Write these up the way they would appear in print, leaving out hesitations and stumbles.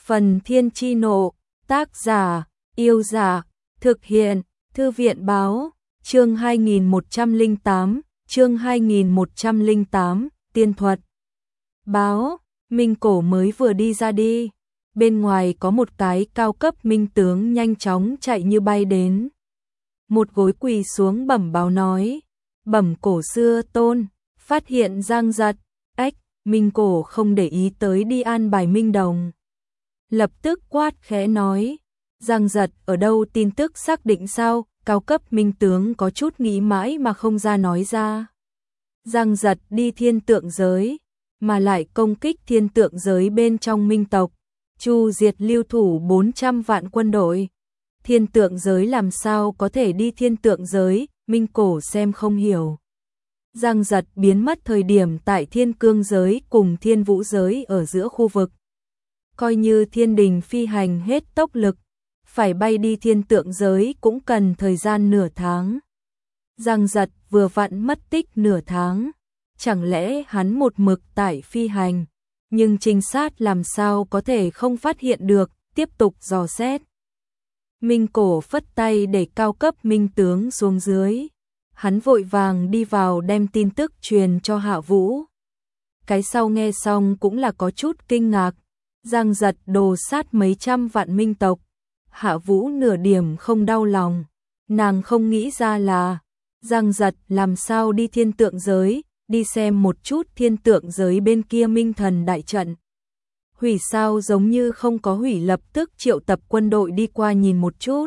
Phần Thiên Chi Nộ, tác giả, Yêu Giả, thực hiện, Thư viện Báo, chương 2108, tiên thuật. Báo, Minh Cổ mới vừa đi ra đi, bên ngoài có một cái cao cấp minh tướng nhanh chóng chạy như bay đến. Một gối quỳ xuống bẩm báo nói, bẩm cổ xưa tôn, phát hiện Giang Giật, Minh Cổ không để ý tới đi an bài Minh Đồng. Lập tức quát khẽ nói, Giang Giật ở đâu, tin tức xác định sao? Cao cấp minh tướng có chút nghĩ mãi mà không ra nói ra. Giang Giật đi thiên tượng giới, mà lại công kích thiên tượng giới bên trong minh tộc, chu diệt lưu thủ 400 vạn quân đội. Thiên tượng giới làm sao có thể đi thiên tượng giới, Minh Cổ xem không hiểu. Giang Giật biến mất thời điểm tại thiên cương giới cùng thiên vũ giới ở giữa khu vực. Coi như thiên đình phi hành hết tốc lực, phải bay đi thiên tượng giới cũng cần thời gian nửa tháng. Giang Giật vừa vặn mất tích nửa tháng, chẳng lẽ hắn một mực tại phi hành, nhưng trinh sát làm sao có thể không phát hiện được, tiếp tục dò xét. Minh Cổ phất tay để cao cấp minh tướng xuống dưới, hắn vội vàng đi vào đem tin tức truyền cho Hạ Vũ. Cái sau nghe xong cũng là có chút kinh ngạc, Giang Giật đồ sát mấy trăm vạn minh tộc. Hạ Vũ nửa điểm không đau lòng, nàng không nghĩ ra là Giang Giật làm sao đi thiên tượng giới, đi xem một chút thiên tượng giới bên kia minh thần đại trận. Hủy sao giống như không có hủy, lập tức triệu tập quân đội đi qua nhìn một chút.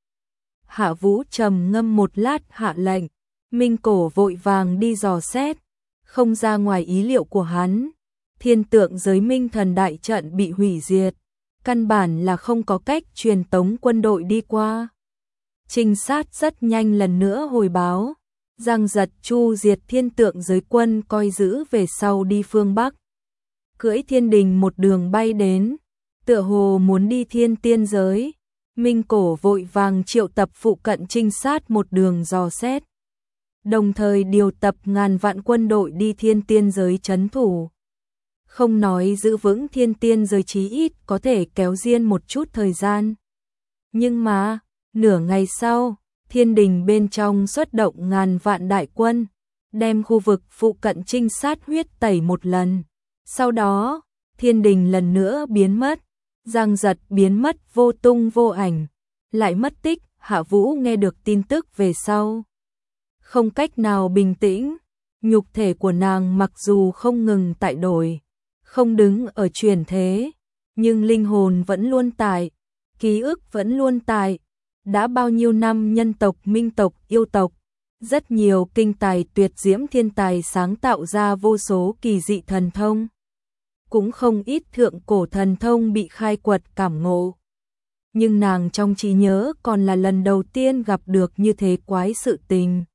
Hạ Vũ trầm ngâm một lát hạ lệnh, Minh Cổ vội vàng đi dò xét, không ra ngoài ý liệu của hắn. Thiên tượng giới minh thần đại trận bị hủy diệt, căn bản là không có cách truyền tống quân đội đi qua. Trinh sát rất nhanh lần nữa hồi báo, Giang Giật chu diệt thiên tượng giới quân coi giữ về sau đi phương Bắc. Cưỡi thiên đình một đường bay đến, tựa hồ muốn đi thiên tiên giới. Minh Cổ vội vàng triệu tập phụ cận trinh sát một đường dò xét, đồng thời điều tập ngàn vạn quân đội đi thiên tiên giới trấn thủ. Không nói giữ vững thiên tiên giới chí ít có thể kéo riêng một chút thời gian. Nhưng mà, nửa ngày sau, thiên đình bên trong xuất động ngàn vạn đại quân, đem khu vực phụ cận trinh sát huyết tẩy một lần. Sau đó, thiên đình lần nữa biến mất, Giang Giật biến mất vô tung vô ảnh, lại mất tích. Hạ Vũ nghe được tin tức về sau, không cách nào bình tĩnh, nhục thể của nàng mặc dù không ngừng tại đổi, không đứng ở chuyển thế, nhưng linh hồn vẫn luôn tại, ký ức vẫn luôn tại. Đã bao nhiêu năm nhân tộc, minh tộc, yêu tộc, rất nhiều kinh tài tuyệt diễm thiên tài sáng tạo ra vô số kỳ dị thần thông. Cũng không ít thượng cổ thần thông bị khai quật cảm ngộ. Nhưng nàng trong trí nhớ còn là lần đầu tiên gặp được như thế quái sự tình.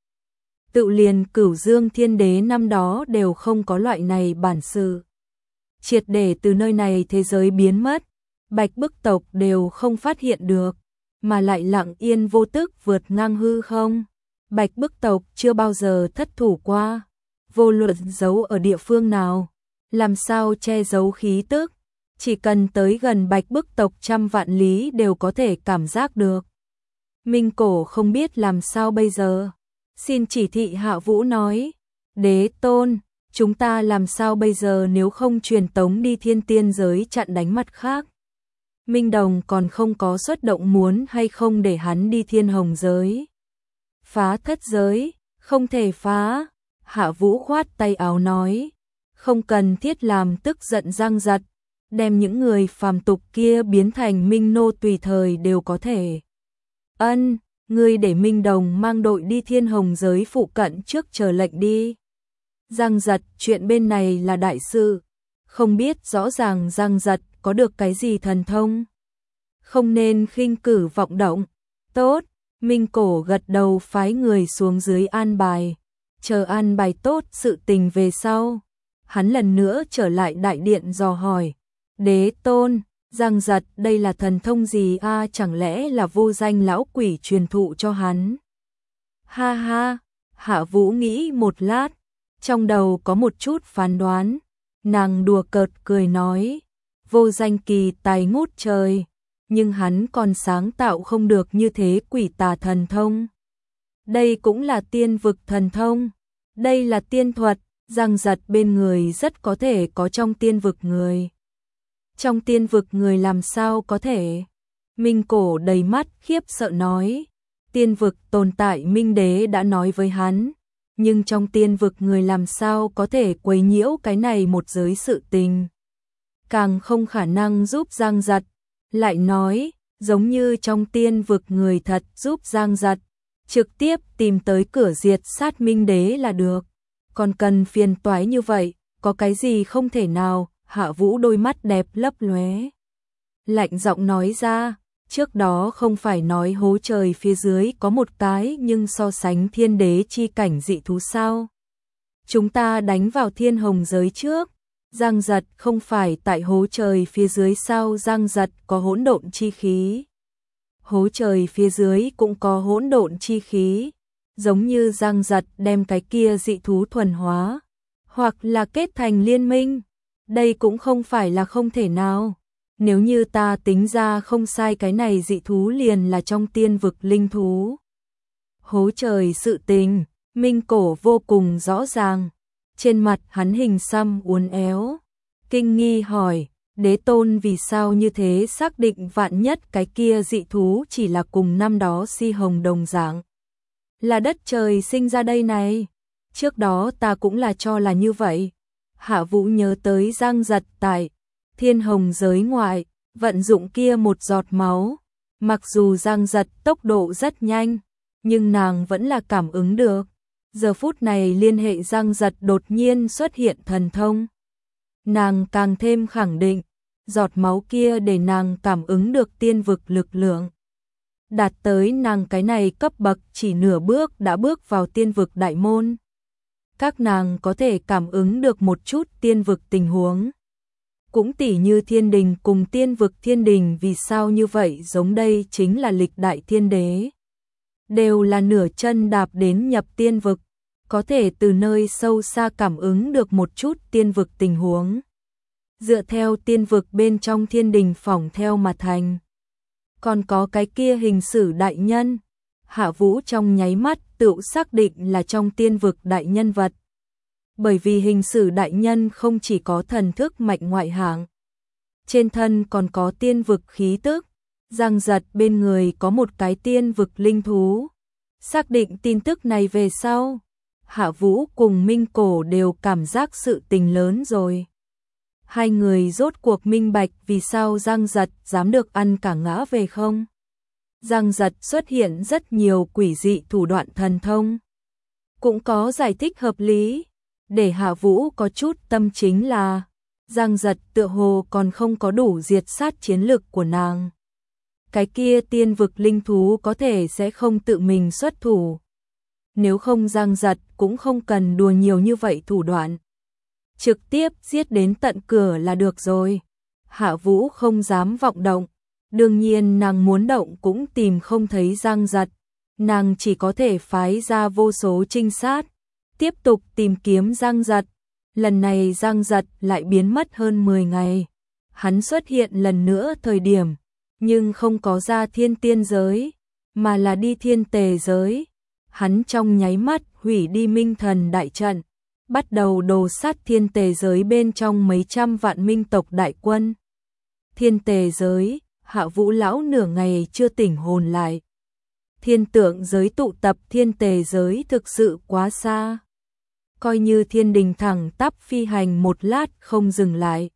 Tự liền Cửu Dương Thiên Đế năm đó đều không có loại này bản sự. Triệt để từ nơi này thế giới biến mất, Bạch Bức tộc đều không phát hiện được, mà lại lặng yên vô tức vượt ngang hư không. Bạch Bức tộc chưa bao giờ thất thủ qua, vô luận giấu ở địa phương nào, làm sao che giấu khí tức, chỉ cần tới gần Bạch Bức tộc trăm vạn lý đều có thể cảm giác được. Minh Cổ không biết làm sao bây giờ, xin chỉ thị. Hạ Vũ nói, Đế tôn, chúng ta làm sao bây giờ nếu không truyền tống đi thiên tiên giới chặn đánh mặt khác? Minh Đồng còn không có xuất động, muốn hay không để hắn đi thiên hồng giới? Phá thất giới, không thể phá. Hạ Vũ khoát tay áo nói, không cần thiết làm tức giận Giang Giật, đem những người phàm tục kia biến thành minh nô tùy thời đều có thể. Ân, ngươi để Minh Đồng mang đội đi thiên hồng giới phụ cận trước chờ lệnh đi. Giang Giật, chuyện bên này là đại sự, không biết rõ ràng Giang Giật có được cái gì thần thông, không nên khinh cử vọng động. Tốt, Minh Cổ gật đầu phái người xuống dưới an bài, chờ an bài tốt sự tình về sau. Hắn lần nữa trở lại đại điện dò hỏi, Đế tôn, Giang Giật đây là thần thông gì a, chẳng lẽ là vô danh lão quỷ truyền thụ cho hắn? Ha ha, Hạ Vũ nghĩ một lát, trong đầu có một chút phán đoán, nàng đùa cợt cười nói, vô danh kỳ tài ngút trời, nhưng hắn còn sáng tạo không được như thế quỷ tà thần thông. Đây cũng là tiên vực thần thông, đây là tiên thuật, giang giật bên người rất có thể có trong tiên vực người. Trong tiên vực người làm sao có thể? Minh Cổ đầy mắt khiếp sợ nói, tiên vực tồn tại Minh Đế đã nói với hắn, nhưng trong tiên vực người làm sao có thể quấy nhiễu cái này một giới sự tình. Càng không khả năng giúp Giang Giật, lại nói, giống như trong tiên vực người thật giúp Giang Giật, trực tiếp tìm tới cửa diệt sát Minh Đế là được. Còn cần phiền toái như vậy, có cái gì không thể nào? Hạ Vũ đôi mắt đẹp lấp lóe, lạnh giọng nói ra, trước đó không phải nói hố trời phía dưới có một cái nhưng so sánh thiên đế chi cảnh dị thú sao? Chúng ta đánh vào thiên hồng giới trước, Giang Giật không phải tại hố trời phía dưới sao? Giang Giật có hỗn độn chi khí. Hố trời phía dưới cũng có hỗn độn chi khí, giống như Giang Giật đem cái kia dị thú thuần hóa, hoặc là kết thành liên minh. Đây cũng không phải là không thể nào. Nếu như ta tính ra không sai, cái này dị thú liền là trong tiên vực linh thú. Hố trời sự tình, Minh Cổ vô cùng rõ ràng. Trên mặt hắn hình xăm uốn éo, kinh nghi hỏi, đế tôn vì sao như thế xác định vạn nhất cái kia dị thú chỉ là cùng năm đó Si Hồng đồng dạng. Là đất trời sinh ra đây này. Trước đó ta cũng là cho là như vậy. Hạ Vũ nhớ tới Giang Giật tại thiên hồng giới ngoại, vận dụng kia một giọt máu. Mặc dù Giang Giật tốc độ rất nhanh, nhưng nàng vẫn là cảm ứng được. Giờ phút này liên hệ Giang Giật đột nhiên xuất hiện thần thông. Nàng càng thêm khẳng định, giọt máu kia để nàng cảm ứng được tiên vực lực lượng. Đạt tới nàng cái này cấp bậc chỉ nửa bước đã bước vào tiên vực đại môn. Các nàng có thể cảm ứng được một chút tiên vực tình huống. Cũng tỉ như thiên đình cùng tiên vực. Thiên đình vì sao như vậy, giống đây chính là lịch đại thiên đế. Đều là nửa chân đạp đến nhập tiên vực, có thể từ nơi sâu xa cảm ứng được một chút tiên vực tình huống. Dựa theo tiên vực bên trong thiên đình phỏng theo mà thành. Còn có cái kia hình sử đại nhân, Hạ Vũ trong nháy mắt tự xác định là trong tiên vực đại nhân vật. Bởi vì hình sử đại nhân không chỉ có thần thức mạnh ngoại hạng, trên thân còn có tiên vực khí tức. Giang Giật bên người có một cái tiên vực linh thú. Xác định tin tức này về sau, Hạ Vũ cùng Minh Cổ đều cảm giác sự tình lớn rồi. Hai người rốt cuộc minh bạch vì sao Giang Giật dám được ăn cả ngã về không. Giang Giật xuất hiện rất nhiều quỷ dị thủ đoạn thần thông, cũng có giải thích hợp lý. Để Hạ Vũ có chút tâm chính là Giang Giật tựa hồ còn không có đủ diệt sát chiến lực của nàng. Cái kia tiên vực linh thú có thể sẽ không tự mình xuất thủ. Nếu không Giang Giật cũng không cần đùa nhiều như vậy thủ đoạn. Trực tiếp giết đến tận cửa là được rồi. Hạ Vũ không dám vọng động. Đương nhiên nàng muốn động cũng tìm không thấy Giang Giật. Nàng chỉ có thể phái ra vô số trinh sát, tiếp tục tìm kiếm Giang Giật. Lần này Giang Giật lại biến mất hơn 10 ngày. Hắn xuất hiện lần nữa thời điểm, nhưng không có ra thiên tiên giới, mà là đi thiên tề giới. Hắn trong nháy mắt hủy đi minh thần đại trận, bắt đầu đồ sát thiên tề giới bên trong mấy trăm vạn minh tộc đại quân. Thiên tề giới, Hạ Vũ lão nửa ngày chưa tỉnh hồn lại. Thiên tượng giới tụ tập thiên tề giới thực sự quá xa. Coi như thiên đình thẳng tắp phi hành một lát không dừng lại.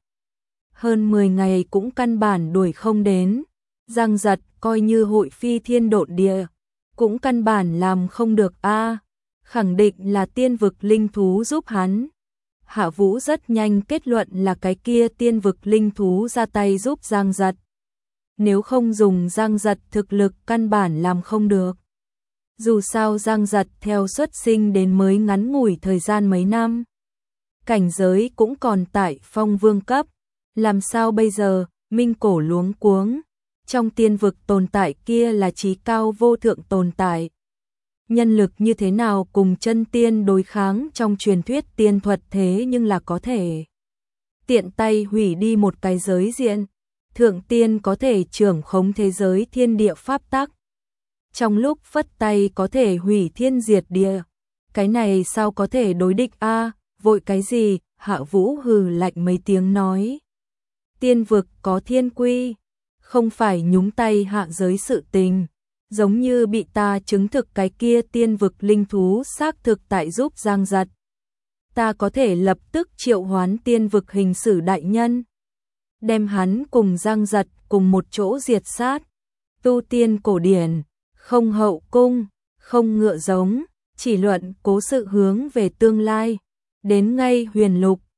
Hơn 10 ngày cũng căn bản đuổi không đến. Giang Giật coi như hội phi thiên độn địa, cũng căn bản làm không được a. Khẳng định là tiên vực linh thú giúp hắn. Hạ Vũ rất nhanh kết luận là cái kia tiên vực linh thú ra tay giúp Giang Giật. Nếu không dùng Giang Giật thực lực căn bản làm không được. Dù sao Giang Giật theo xuất sinh đến mới ngắn ngủi thời gian mấy năm. Cảnh giới cũng còn tại phong vương cấp. Làm sao bây giờ? Minh Cổ luống cuống. Trong tiên vực tồn tại kia là chí cao vô thượng tồn tại. Nhân lực như thế nào cùng chân tiên đối kháng trong truyền thuyết tiên thuật, thế nhưng là có thể. tiện tay hủy đi một cái giới diện. Thượng tiên có thể trưởng khống thế giới thiên địa pháp tắc. Trong lúc phất tay có thể hủy thiên diệt địa. Cái này sao có thể đối địch a? Vội cái gì? Hạ Vũ hừ lạnh mấy tiếng nói. Tiên vực có thiên quy, không phải nhúng tay hạ giới sự tình. Giống như bị ta chứng thực cái kia tiên vực linh thú xác thực tại giúp Giang Giật. Ta có thể lập tức triệu hoán tiên vực hình sử đại nhân. Đem hắn cùng Giang Giật cùng một chỗ diệt sát. Tu tiên cổ điển, không hậu cung, không ngựa giống, chỉ luận cố sự hướng về tương lai. Đến ngay huyền lục,